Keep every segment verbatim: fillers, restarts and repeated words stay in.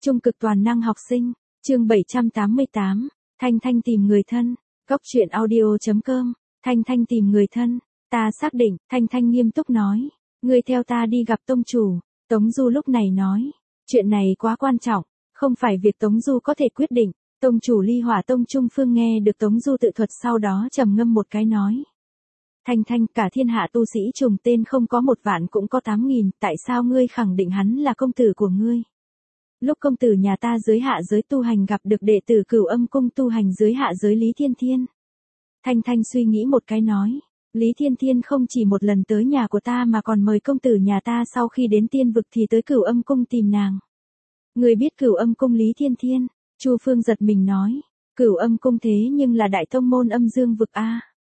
Trung cực toàn năng học sinh, chương bảy trăm tám mươi tám, Thanh Thanh tìm người thân, Cốc truyện audio.com, Thanh Thanh tìm người thân, ta xác định, Thanh Thanh nghiêm túc nói, ngươi theo ta đi gặp tông chủ, Tống Du lúc này nói, chuyện này quá quan trọng, không phải việc Tống Du có thể quyết định, tông chủ Ly Hỏa Tông Trung Phương nghe được Tống Du tự thuật sau đó trầm ngâm một cái nói. Thanh Thanh, cả thiên hạ tu sĩ trùng tên không có một vạn cũng có tám nghìn, tại sao ngươi khẳng định hắn là công tử của ngươi? Lúc công tử nhà ta dưới hạ giới tu hành gặp được đệ tử Cửu Âm Cung tu hành dưới hạ giới Lý Thiên Thiên. Thanh Thanh suy nghĩ một cái nói, Lý Thiên Thiên không chỉ một lần tới nhà của ta mà còn mời công tử nhà ta sau khi đến tiên vực thì tới Cửu Âm Cung tìm nàng. Người biết Cửu Âm Cung Lý Thiên Thiên? Chu Phương giật mình nói, Cửu Âm Cung thế nhưng là đại tông môn âm dương vực a.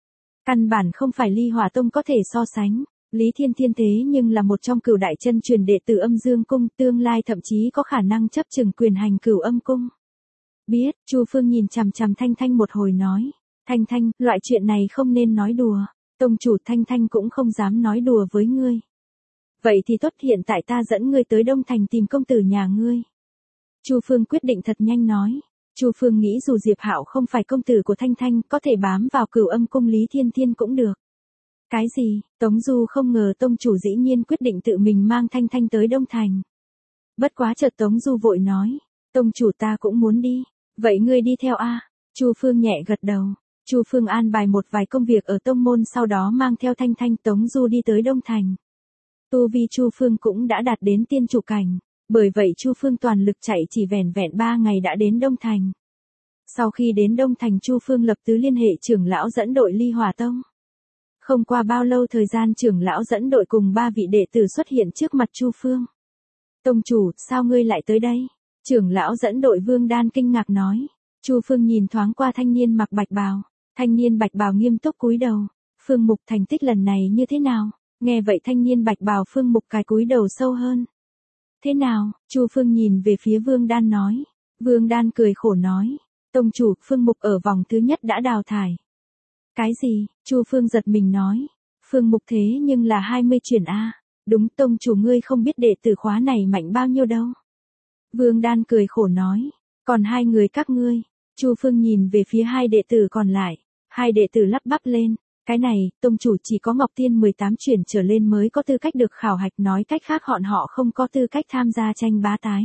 Căn bản không phải Ly Hỏa Tông có thể so sánh. Lý Thiên Thiên thế nhưng là một trong cửu đại chân truyền đệ tử âm dương cung, tương lai thậm chí có khả năng chấp chừng quyền hành Cửu Âm Cung. Biết, Chu Phương nhìn chằm chằm Thanh Thanh một hồi nói, Thanh Thanh, loại chuyện này không nên nói đùa, tông chủ Thanh Thanh cũng không dám nói đùa với ngươi. Vậy thì tốt, hiện tại ta dẫn ngươi tới Đông Thành tìm công tử nhà ngươi. Chu Phương quyết định thật nhanh nói. Chu Phương nghĩ dù Diệp Hạo không phải công tử của Thanh Thanh, có thể bám vào Cửu Âm Cung Lý Thiên Thiên cũng được. Cái gì? Tống Du không ngờ tông chủ dĩ nhiên quyết định tự mình mang Thanh Thanh tới Đông Thành. Bất quá chợt Tống Du vội nói, tông chủ ta cũng muốn đi, vậy ngươi đi theo a? Chu Phương nhẹ gật đầu. Chu Phương an bài một vài công việc ở tông môn sau đó mang theo Thanh Thanh Tống Du đi tới Đông Thành. Tu vi Chu Phương cũng đã đạt đến tiên chủ cảnh. Bởi vậy Chu Phương toàn lực chạy chỉ vẻn vẹn ba ngày đã đến Đông Thành. Sau khi đến Đông Thành Chu Phương lập tức liên hệ trưởng lão dẫn đội Ly Hỏa Tông. Không qua bao lâu thời gian trưởng lão dẫn đội cùng ba vị đệ tử xuất hiện trước mặt Chu Phương. Tông chủ, sao ngươi lại tới đây? Trưởng lão dẫn đội Vương Đan kinh ngạc nói. Chu Phương nhìn thoáng qua thanh niên mặc bạch bào. Thanh niên bạch bào nghiêm túc cúi đầu. Phương Mục thành tích lần này như thế nào? Nghe vậy thanh niên bạch bào Phương Mục cài cúi đầu sâu hơn. Thế nào? Chu Phương nhìn về phía Vương Đan nói. Vương Đan cười khổ nói. Tông chủ, Phương Mục ở vòng thứ nhất đã đào thải. Cái gì? Chu Phương giật mình nói. Phương Mục thế nhưng là hai mươi chuyển A. Đúng, tông chủ ngươi không biết đệ tử khóa này mạnh bao nhiêu đâu. Vương Đan cười khổ nói. Còn hai người các ngươi. Chu Phương nhìn về phía hai đệ tử còn lại. Hai đệ tử lắp bắp lên. Cái này, tông chủ chỉ có Ngọc Tiên mười tám chuyển trở lên mới có tư cách được khảo hạch, nói cách khác họ họ không có tư cách tham gia tranh bá tái.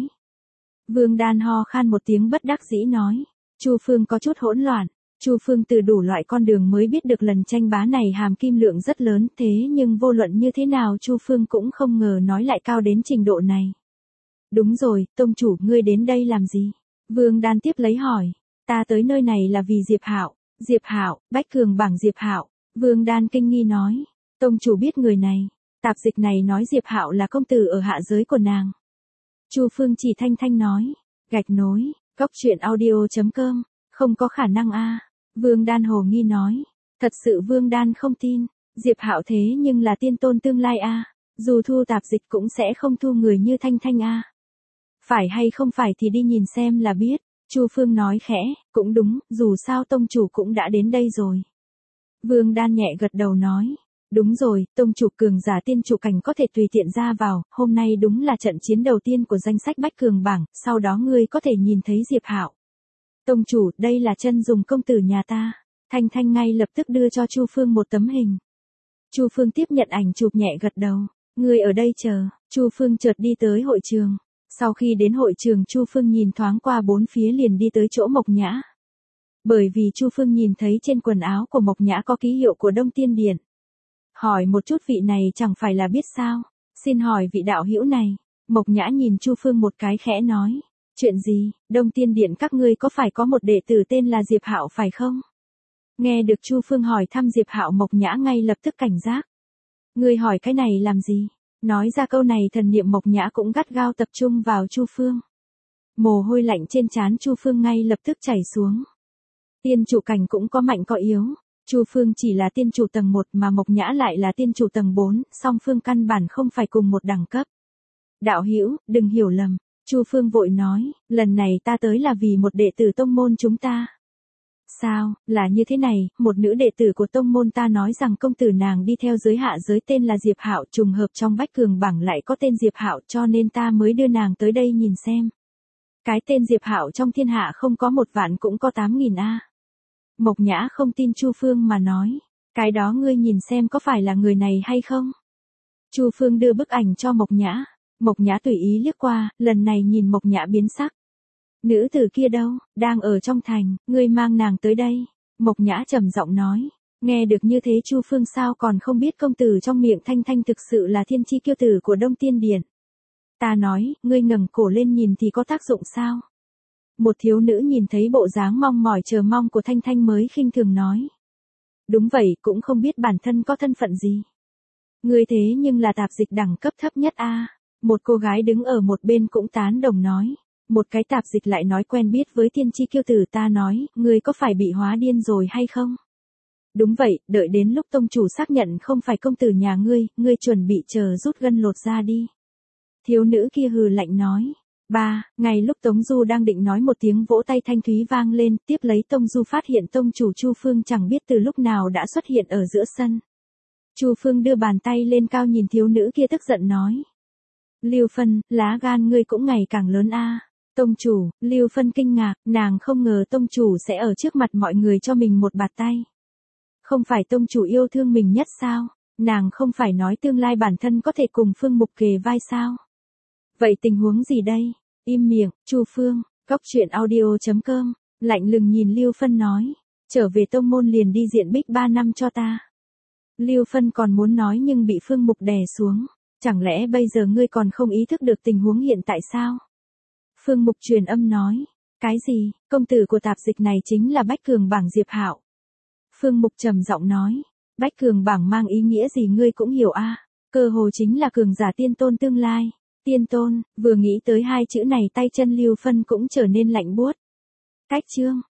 Vương Đan ho khan một tiếng bất đắc dĩ nói. Chu Phương có chút hỗn loạn. Chu Phương từ đủ loại con đường mới biết được lần tranh bá này hàm kim lượng rất lớn, thế nhưng vô luận như thế nào Chu Phương cũng không ngờ nói lại cao đến trình độ này. Đúng rồi, tông chủ, ngươi đến đây làm gì? Vương Đan tiếp lấy hỏi. Ta tới nơi này là vì Diệp Hạo. Diệp Hạo, Bách Cường bảng Diệp Hạo. Vương Đan kinh nghi nói, tông chủ biết người này, tạp dịch này nói Diệp Hạo là công tử ở hạ giới của nàng. Chu Phương chỉ Thanh Thanh nói, gạch nối, Cốc truyện audio.com, không có khả năng a. Vương Đan hồ nghi nói, thật sự Vương Đan không tin, Diệp Hạo thế nhưng là tiên tôn tương lai a, dù thu tạp dịch cũng sẽ không thu người như Thanh Thanh a. Phải hay không phải thì đi nhìn xem là biết. Chu Phương nói khẽ, cũng đúng, dù sao tông chủ cũng đã đến đây rồi. Vương Đan nhẹ gật đầu nói, đúng rồi, tông chủ cường giả tiên chủ cảnh có thể tùy tiện ra vào, hôm nay đúng là trận chiến đầu tiên của danh sách Bách Cường bảng, sau đó ngươi có thể nhìn thấy Diệp Hạo. Tông chủ, đây là chân dùng công tử nhà ta. Thanh Thanh ngay lập tức đưa cho Chu Phương một tấm hình. Chu Phương tiếp nhận ảnh chụp nhẹ gật đầu, ngươi ở đây chờ. Chu Phương chợt đi tới hội trường. Sau khi đến hội trường Chu Phương nhìn thoáng qua bốn phía liền đi tới chỗ Mộc Nhã. Bởi vì Chu Phương nhìn thấy trên quần áo của Mộc Nhã có ký hiệu của Đông Tiên Điện. Hỏi một chút vị này chẳng phải là biết sao? Xin hỏi vị đạo hữu này. Mộc Nhã nhìn Chu Phương một cái khẽ nói. Chuyện gì? Đông Tiên Điện các ngươi có phải có một đệ tử tên là Diệp Hạo phải không? Nghe được Chu Phương hỏi thăm Diệp Hạo, Mộc Nhã ngay lập tức cảnh giác. Ngươi hỏi cái này làm gì? Nói ra câu này thần niệm Mộc Nhã cũng gắt gao tập trung vào Chu Phương. Mồ hôi lạnh trên trán Chu Phương ngay lập tức chảy xuống. Tiên chủ cảnh cũng có mạnh có yếu. Chu Phương chỉ là tiên chủ tầng một mà Mộc Nhã lại là tiên chủ tầng bốn, song phương căn bản không phải cùng một đẳng cấp. Đạo hữu, đừng hiểu lầm. Chu Phương vội nói, lần này ta tới là vì một đệ tử tông môn chúng ta. Sao, là như thế này, một nữ đệ tử của tông môn ta nói rằng công tử nàng đi theo giới hạ giới tên là Diệp Hạo, trùng hợp trong Bách Cường bảng lại có tên Diệp Hạo cho nên ta mới đưa nàng tới đây nhìn xem. Cái tên Diệp Hạo trong thiên hạ không có một vạn cũng có tám nghìn a. Mộc Nhã không tin Chu Phương mà nói, cái đó ngươi nhìn xem có phải là người này hay không? Chu Phương đưa bức ảnh cho Mộc Nhã, Mộc Nhã tùy ý liếc qua, lần này nhìn Mộc Nhã biến sắc. Nữ tử kia đâu, đang ở trong thành, ngươi mang nàng tới đây. Mộc Nhã trầm giọng nói, nghe được như thế Chu Phương sao còn không biết công tử trong miệng Thanh Thanh thực sự là thiên chi kiêu tử của Đông Tiên Điện. Ta nói, ngươi ngẩng cổ lên nhìn thì có tác dụng sao? Một thiếu nữ nhìn thấy bộ dáng mong mỏi chờ mong của Thanh Thanh mới khinh thường nói. Đúng vậy, cũng không biết bản thân có thân phận gì. Ngươi thế nhưng là tạp dịch đẳng cấp thấp nhất a. Một cô gái đứng ở một bên cũng tán đồng nói. Một cái tạp dịch lại nói quen biết với tiên tri kiêu tử, ta nói, ngươi có phải bị hóa điên rồi hay không? Đúng vậy, đợi đến lúc tông chủ xác nhận không phải công tử nhà ngươi, ngươi chuẩn bị chờ rút gân lột ra đi. Thiếu nữ kia hừ lạnh nói. Ba, ngay lúc Tống Du đang định nói một tiếng vỗ tay thanh thúy vang lên, tiếp lấy Tông Du phát hiện tông chủ Chu Phương chẳng biết từ lúc nào đã xuất hiện ở giữa sân. Chu Phương đưa bàn tay lên cao nhìn thiếu nữ kia tức giận nói. Lưu Phân, lá gan ngươi cũng ngày càng lớn a. Tông chủ, Lưu Phân kinh ngạc, nàng không ngờ tông chủ sẽ ở trước mặt mọi người cho mình một bạt tay. Không phải tông chủ yêu thương mình nhất sao? Nàng không phải nói tương lai bản thân có thể cùng Phương Mục kề vai sao? Vậy tình huống gì đây? Im miệng, Chu Phương. Cóc truyện audio chấm com, lạnh lùng nhìn Lưu Phân nói, trở về tông môn liền đi diện bích ba năm cho ta. Lưu Phân còn muốn nói nhưng bị Phương Mục đè xuống, chẳng lẽ bây giờ ngươi còn không ý thức được tình huống hiện tại sao? Phương Mục truyền âm nói, cái gì, công tử của tạp dịch này chính là Bách Cường Bảng Diệp Hạo. Phương Mục trầm giọng nói, Bách Cường Bảng mang ý nghĩa gì ngươi cũng hiểu a, cơ hồ chính là cường giả tiên tôn tương lai. Tiên tôn, vừa nghĩ tới hai chữ này tay chân Lưu Phân cũng trở nên lạnh buốt. Cách chương